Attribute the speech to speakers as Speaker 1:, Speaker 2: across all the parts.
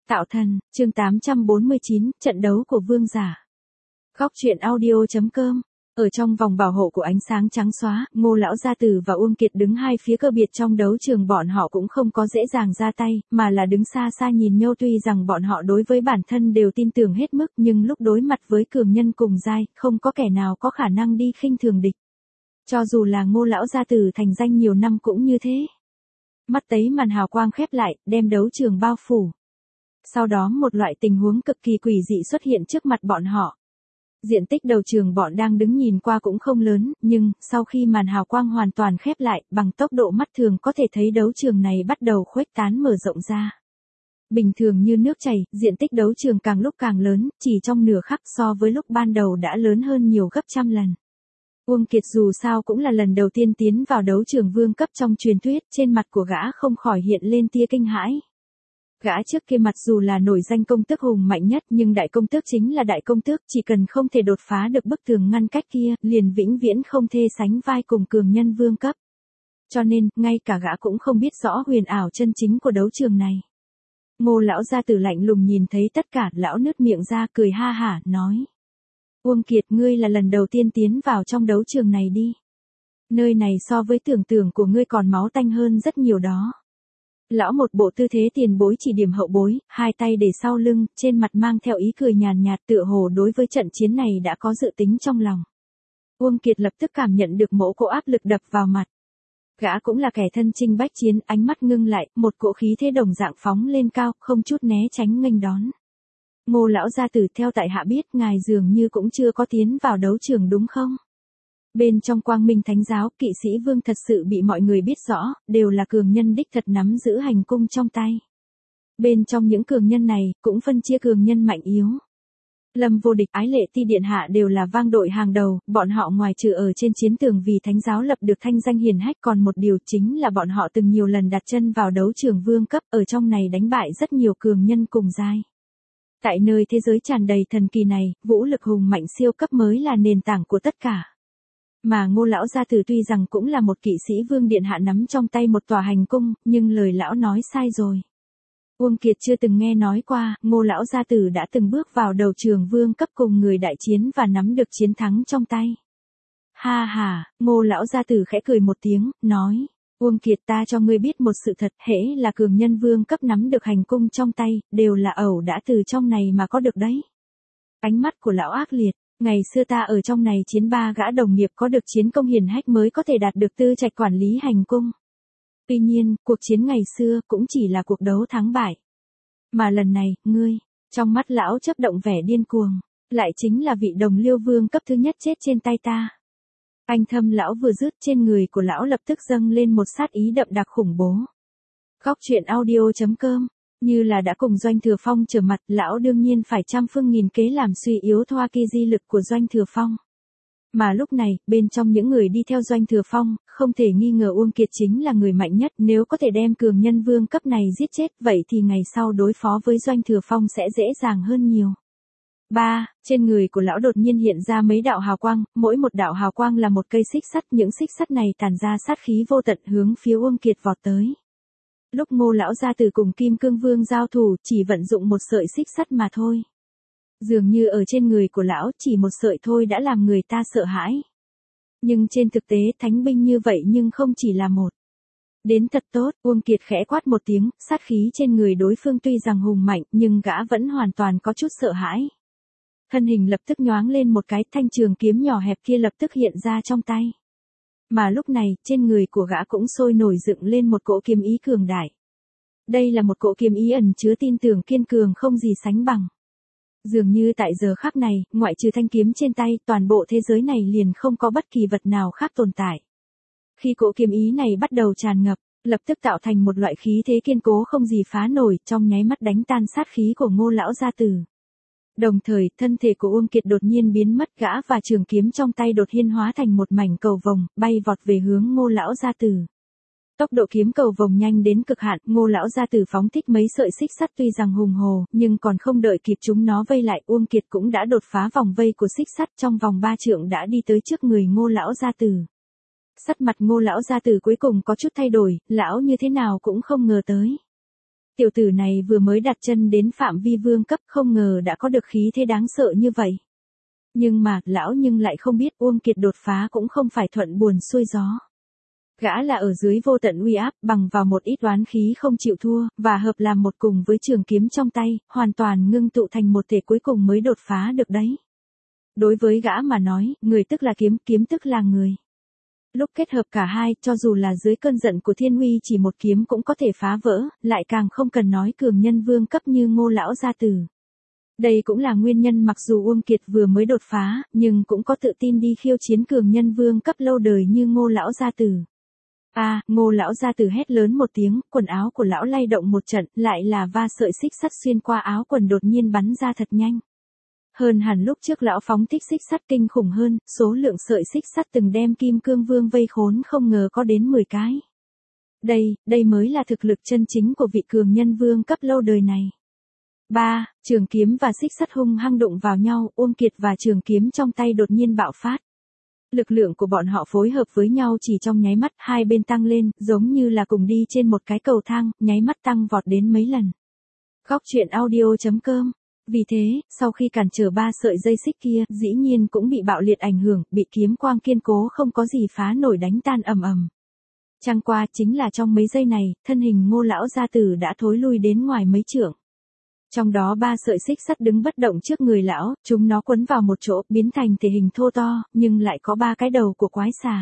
Speaker 1: Tạo thần, chương 849, trận đấu của vương giả. Góc truyện audio.com. Ở trong vòng bảo hộ của ánh sáng trắng xóa, Ngô lão gia tử và Uông Kiệt đứng hai phía cơ biệt trong đấu trường, bọn họ cũng không có dễ dàng ra tay, mà là đứng xa xa nhìn nhau. Tuy rằng bọn họ đối với bản thân đều tin tưởng hết mức, nhưng lúc đối mặt với cường nhân cùng giai, không có kẻ nào có khả năng đi khinh thường địch. Cho dù là Ngô lão gia tử thành danh nhiều năm cũng như thế. Mắt thấy màn hào quang khép lại, đem đấu trường bao phủ. Sau đó một loại tình huống cực kỳ quỷ dị xuất hiện trước mặt bọn họ. Diện tích đầu trường bọn đang đứng nhìn qua cũng không lớn, nhưng sau khi màn hào quang hoàn toàn khép lại, bằng tốc độ mắt thường có thể thấy đấu trường này bắt đầu khuếch tán mở rộng ra. Bình thường như nước chảy, diện tích đấu trường càng lúc càng lớn, chỉ trong nửa khắc so với lúc ban đầu đã lớn hơn nhiều gấp trăm lần. Uông Kiệt dù sao cũng là lần đầu tiên tiến vào đấu trường vương cấp trong truyền thuyết, trên mặt của gã không khỏi hiện lên tia kinh hãi. Gã trước kia mặc dù là nổi danh công tước hùng mạnh nhất, nhưng đại công tước chính là đại công tước, chỉ cần không thể đột phá được bức tường ngăn cách kia, liền vĩnh viễn không thể sánh vai cùng cường nhân vương cấp. Cho nên, ngay cả gã cũng không biết rõ huyền ảo chân chính của đấu trường này. Ngô lão gia tử lạnh lùng nhìn thấy tất cả, lão nứt miệng ra cười ha hả, nói: Uông Kiệt, ngươi là lần đầu tiên tiến vào trong đấu trường này đi. Nơi này so với tưởng tượng của ngươi còn máu tanh hơn rất nhiều đó. Lão một bộ tư thế tiền bối chỉ điểm hậu bối, hai tay để sau lưng, trên mặt mang theo ý cười nhàn nhạt, tựa hồ đối với trận chiến này đã có dự tính trong lòng. Uông Kiệt lập tức cảm nhận được mẫu cỗ áp lực đập vào mặt. Gã cũng là kẻ thân chinh bách chiến, ánh mắt ngưng lại, một cỗ khí thế đồng dạng phóng lên cao, không chút né tránh nghênh đón. Ngô lão gia tử, theo tại hạ biết ngài dường như cũng chưa có tiến vào đấu trường đúng không? Bên trong Quang Minh Thánh giáo, kỵ sĩ vương thật sự bị mọi người biết rõ, đều là cường nhân đích thật nắm giữ hành cung trong tay. Bên trong những cường nhân này, cũng phân chia cường nhân mạnh yếu. Lâm Vô Địch, Ái Lệ Ti điện hạ đều là vang đội hàng đầu, bọn họ ngoài trừ ở trên chiến tường vì thánh giáo lập được thanh danh hiển hách, còn một điều chính là bọn họ từng nhiều lần đặt chân vào đấu trường vương cấp, ở trong này đánh bại rất nhiều cường nhân cùng giai. Tại nơi thế giới tràn đầy thần kỳ này, vũ lực hùng mạnh siêu cấp mới là nền tảng của tất cả. Mà Ngô lão gia tử tuy rằng cũng là một kỵ sĩ vương điện hạ nắm trong tay một tòa hành cung, nhưng lời lão nói sai rồi. Uông Kiệt chưa từng nghe nói qua, Ngô lão gia tử đã từng bước vào đầu trường vương cấp cùng người đại chiến và nắm được chiến thắng trong tay. Ha ha, Ngô lão gia tử khẽ cười một tiếng, nói: Uông Kiệt, ta cho ngươi biết một sự thật, hễ là cường nhân vương cấp nắm được hành cung trong tay, đều là ẩu đã từ trong này mà có được đấy. Ánh mắt của lão ác liệt. Ngày xưa ta ở trong này chiến 3 gã đồng nghiệp có được chiến công hiển hách mới có thể đạt được tư trạch quản lý hành cung. Tuy nhiên, cuộc chiến ngày xưa cũng chỉ là cuộc đấu thắng bại. Mà lần này, ngươi, trong mắt lão chớp động vẻ điên cuồng, lại chính là vị đồng liêu vương cấp thứ nhất chết trên tay ta. Anh thâm lão vừa dứt, trên người của lão lập tức dâng lên một sát ý đậm đặc khủng bố. Góc truyện audio.com. Như là đã cùng Doanh Thừa Phong trở mặt, lão đương nhiên phải trăm phương nghìn kế làm suy yếu Thoa Kỳ di lực của Doanh Thừa Phong. Mà lúc này, bên trong những người đi theo Doanh Thừa Phong, không thể nghi ngờ Uông Kiệt chính là người mạnh nhất, nếu có thể đem cường nhân vương cấp này giết chết, vậy thì ngày sau đối phó với Doanh Thừa Phong sẽ dễ dàng hơn nhiều. Trên người của lão đột nhiên hiện ra mấy đạo hào quang, mỗi một đạo hào quang là một cây xích sắt, những xích sắt này tản ra sát khí vô tận hướng phía Uông Kiệt vọt tới. Lúc Ngô lão gia tử cùng Kim Cương Vương giao thủ, chỉ vận dụng một sợi xích sắt mà thôi. Dường như ở trên người của lão chỉ một sợi thôi đã làm người ta sợ hãi. Nhưng trên thực tế, thánh binh như vậy nhưng không chỉ là một. Đến thật tốt, Uông Kiệt khẽ quát một tiếng, sát khí trên người đối phương tuy rằng hùng mạnh, nhưng gã vẫn hoàn toàn có chút sợ hãi. Thân hình lập tức nhoáng lên một cái, thanh trường kiếm nhỏ hẹp kia lập tức hiện ra trong tay. Mà lúc này, trên người của gã cũng sôi nổi dựng lên một cỗ kiếm ý cường đại. Đây là một cỗ kiếm ý ẩn chứa tin tưởng kiên cường không gì sánh bằng. Dường như tại giờ khắc này, ngoại trừ thanh kiếm trên tay, toàn bộ thế giới này liền không có bất kỳ vật nào khác tồn tại. Khi cỗ kiếm ý này bắt đầu tràn ngập, lập tức tạo thành một loại khí thế kiên cố không gì phá nổi, trong nháy mắt đánh tan sát khí của Ngô lão gia tử. Đồng thời, thân thể của Uông Kiệt đột nhiên biến mất, gã và trường kiếm trong tay đột nhiên hóa thành một mảnh cầu vồng, bay vọt về hướng Ngô lão gia tử. Tốc độ kiếm cầu vồng nhanh đến cực hạn, Ngô lão gia tử phóng thích mấy sợi xích sắt tuy rằng hùng hồ, nhưng còn không đợi kịp chúng nó vây lại, Uông Kiệt cũng đã đột phá vòng vây của xích sắt, trong vòng 3 trượng đã đi tới trước người Ngô lão gia tử. Sắc mặt Ngô lão gia tử cuối cùng có chút thay đổi, lão như thế nào cũng không ngờ tới. Tiểu tử này vừa mới đặt chân đến phạm vi vương cấp, không ngờ đã có được khí thế đáng sợ như vậy. Nhưng mà, lão nhưng lại không biết Uông Kiệt đột phá cũng không phải thuận buồm xuôi gió. Gã là ở dưới vô tận uy áp, bằng vào một ít oán khí không chịu thua, và hợp làm một cùng với trường kiếm trong tay, hoàn toàn ngưng tụ thành một thể cuối cùng mới đột phá được đấy. Đối với gã mà nói, người tức là kiếm, kiếm tức là người. Lúc kết hợp cả hai, cho dù là dưới cơn giận của thiên uy chỉ một kiếm cũng có thể phá vỡ, lại càng không cần nói cường nhân vương cấp như Ngô lão gia tử. Đây cũng là nguyên nhân mặc dù Uông Kiệt vừa mới đột phá, nhưng cũng có tự tin đi khiêu chiến cường nhân vương cấp lâu đời như Ngô lão gia tử. Ngô lão gia tử hét lớn một tiếng, quần áo của lão lay động một trận, lại là va sợi xích sắt xuyên qua áo quần đột nhiên bắn ra thật nhanh. Hơn hẳn lúc trước lão phóng thích xích sắt kinh khủng hơn, số lượng sợi xích sắt từng đem Kim Cương Vương vây khốn không ngờ có đến 10 cái. Đây mới là thực lực chân chính của vị cường nhân vương cấp lâu đời này. Trường kiếm và xích sắt hung hăng đụng vào nhau, Uông Kiệt và trường kiếm trong tay đột nhiên bạo phát. Lực lượng của bọn họ phối hợp với nhau chỉ trong nháy mắt, hai bên tăng lên, giống như là cùng đi trên một cái cầu thang, nháy mắt tăng vọt đến mấy lần. Góc truyện audio.com. Vì thế, sau khi cản trở 3 sợi dây xích kia, dĩ nhiên cũng bị bạo liệt ảnh hưởng, bị kiếm quang kiên cố không có gì phá nổi đánh tan ầm ầm. Chẳng qua chính là trong mấy giây này, thân hình Ngô lão gia tử đã thối lui đến ngoài mấy trượng. Trong đó 3 sợi xích sắt đứng bất động trước người lão, chúng nó quấn vào một chỗ, biến thành thể hình thô to, nhưng lại có 3 cái đầu của quái xà.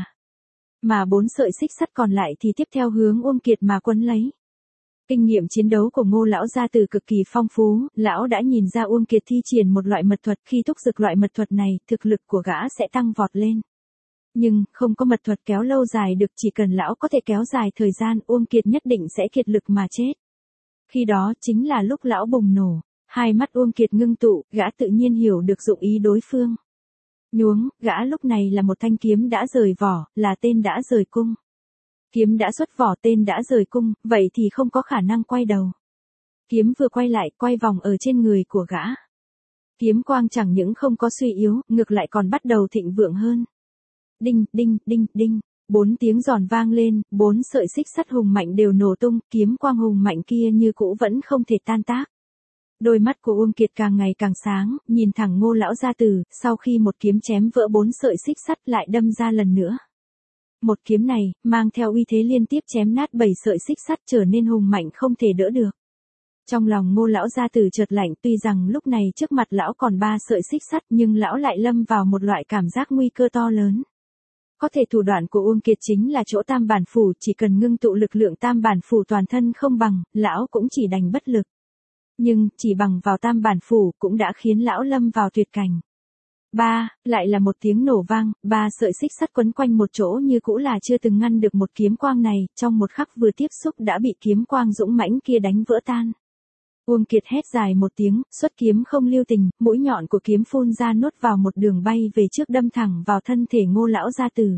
Speaker 1: Mà 4 sợi xích sắt còn lại thì tiếp theo hướng Uông Kiệt mà quấn lấy. Kinh nghiệm chiến đấu của Ngô lão gia tử cực kỳ phong phú, lão đã nhìn ra Uông Kiệt thi triển một loại mật thuật, khi thúc giục loại mật thuật này, thực lực của gã sẽ tăng vọt lên. Nhưng, không có mật thuật kéo lâu dài được, chỉ cần lão có thể kéo dài thời gian, Uông Kiệt nhất định sẽ kiệt lực mà chết. Khi đó chính là lúc lão bùng nổ, hai mắt Uông Kiệt ngưng tụ, gã tự nhiên hiểu được dụng ý đối phương. Nhuống, gã lúc này là một thanh kiếm đã rời vỏ, là tên đã rời cung. Kiếm đã xuất vỏ, tên đã rời cung, vậy thì không có khả năng quay đầu. Kiếm vừa quay lại, quay vòng ở trên người của gã. Kiếm quang chẳng những không có suy yếu, ngược lại còn bắt đầu thịnh vượng hơn. Đinh, đinh, đinh, đinh. 4 tiếng giòn vang lên, 4 sợi xích sắt hùng mạnh đều nổ tung, kiếm quang hùng mạnh kia như cũ vẫn không thể tan tác. Đôi mắt của Uông Kiệt càng ngày càng sáng, nhìn thẳng Ngô lão gia tử, sau khi một kiếm chém vỡ 4 sợi xích sắt lại đâm ra lần nữa. Một kiếm này, mang theo uy thế liên tiếp chém nát 7 sợi xích sắt trở nên hùng mạnh không thể đỡ được. Trong lòng Ngô lão gia tử chợt lạnh, tuy rằng lúc này trước mặt lão còn 3 sợi xích sắt nhưng lão lại lâm vào một loại cảm giác nguy cơ to lớn. Có thể thủ đoạn của Uông Kiệt chính là chỗ tam bản phủ, chỉ cần ngưng tụ lực lượng tam bản phủ toàn thân không bằng, lão cũng chỉ đành bất lực. Nhưng, chỉ bằng vào tam bản phủ cũng đã khiến lão lâm vào tuyệt cảnh. Lại là một tiếng nổ vang, 3 sợi xích sắt quấn quanh một chỗ như cũ là chưa từng ngăn được một kiếm quang này, trong một khắc vừa tiếp xúc đã bị kiếm quang dũng mãnh kia đánh vỡ tan. Uông Kiệt hét dài một tiếng, xuất kiếm không lưu tình, mũi nhọn của kiếm phun ra nuốt vào một đường bay về trước đâm thẳng vào thân thể Ngô lão gia tử.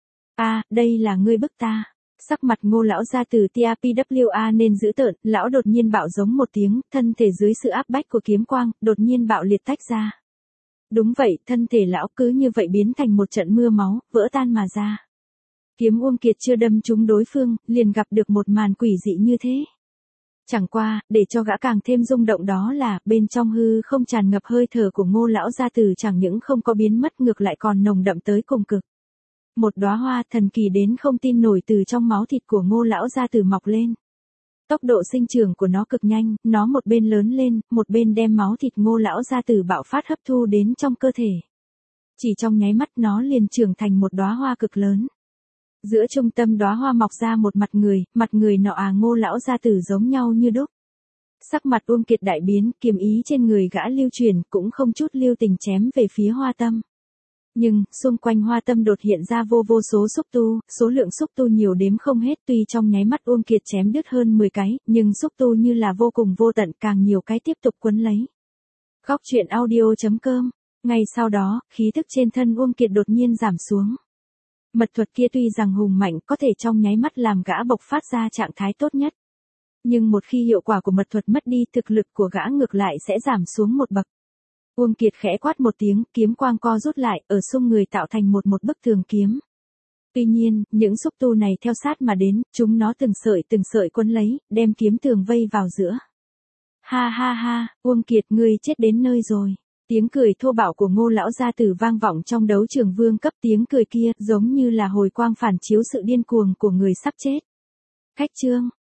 Speaker 1: Đây là ngươi bức ta. Sắc mặt Ngô lão gia tử TAPWA nên dữ tợn, lão đột nhiên bạo giống một tiếng, thân thể dưới sự áp bách của kiếm quang, đột nhiên bạo liệt tách ra. Đúng vậy, thân thể lão cứ như vậy biến thành một trận mưa máu, vỡ tan mà ra. Kiếm Uông Kiệt chưa đâm trúng đối phương, liền gặp được một màn quỷ dị như thế. Chẳng qua, để cho gã càng thêm rung động đó là, bên trong hư không tràn ngập hơi thở của Ngô lão gia tử chẳng những không có biến mất ngược lại còn nồng đậm tới cùng cực. Một đóa hoa thần kỳ đến không tin nổi từ trong máu thịt của Ngô lão gia tử mọc lên. Tốc độ sinh trưởng của nó cực nhanh, nó một bên lớn lên, một bên đem máu thịt Ngô lão gia tử bạo phát hấp thu đến trong cơ thể. Chỉ trong nháy mắt nó liền trưởng thành một đóa hoa cực lớn. Giữa trung tâm đóa hoa mọc ra một mặt người nọ Ngô lão gia tử giống nhau như đúc. Sắc mặt Uông Kiệt đại biến, kiếm ý trên người gã lưu truyền, cũng không chút lưu tình chém về phía hoa tâm. Nhưng, xung quanh hoa tâm đột hiện ra vô số xúc tu, số lượng xúc tu nhiều đếm không hết, tuy trong nháy mắt Uông Kiệt chém đứt hơn 10 cái, nhưng xúc tu như là vô cùng vô tận, càng nhiều cái tiếp tục quấn lấy. Góc truyện audio.com. Ngay sau đó, khí thức trên thân Uông Kiệt đột nhiên giảm xuống. Mật thuật kia tuy rằng hùng mạnh có thể trong nháy mắt làm gã bộc phát ra trạng thái tốt nhất. Nhưng một khi hiệu quả của mật thuật mất đi, thực lực của gã ngược lại sẽ giảm xuống một bậc. Uông Kiệt khẽ quát một tiếng, kiếm quang co rút lại, ở xung người tạo thành một bức tường kiếm. Tuy nhiên, những xúc tu này theo sát mà đến, chúng nó từng sợi quấn lấy, đem kiếm tường vây vào giữa. Ha ha ha, Uông Kiệt ngươi chết đến nơi rồi. Tiếng cười thô bạo của Ngô lão gia tử vang vọng trong đấu trường vương cấp, tiếng cười kia giống như là hồi quang phản chiếu sự điên cuồng của người sắp chết. Khách trương,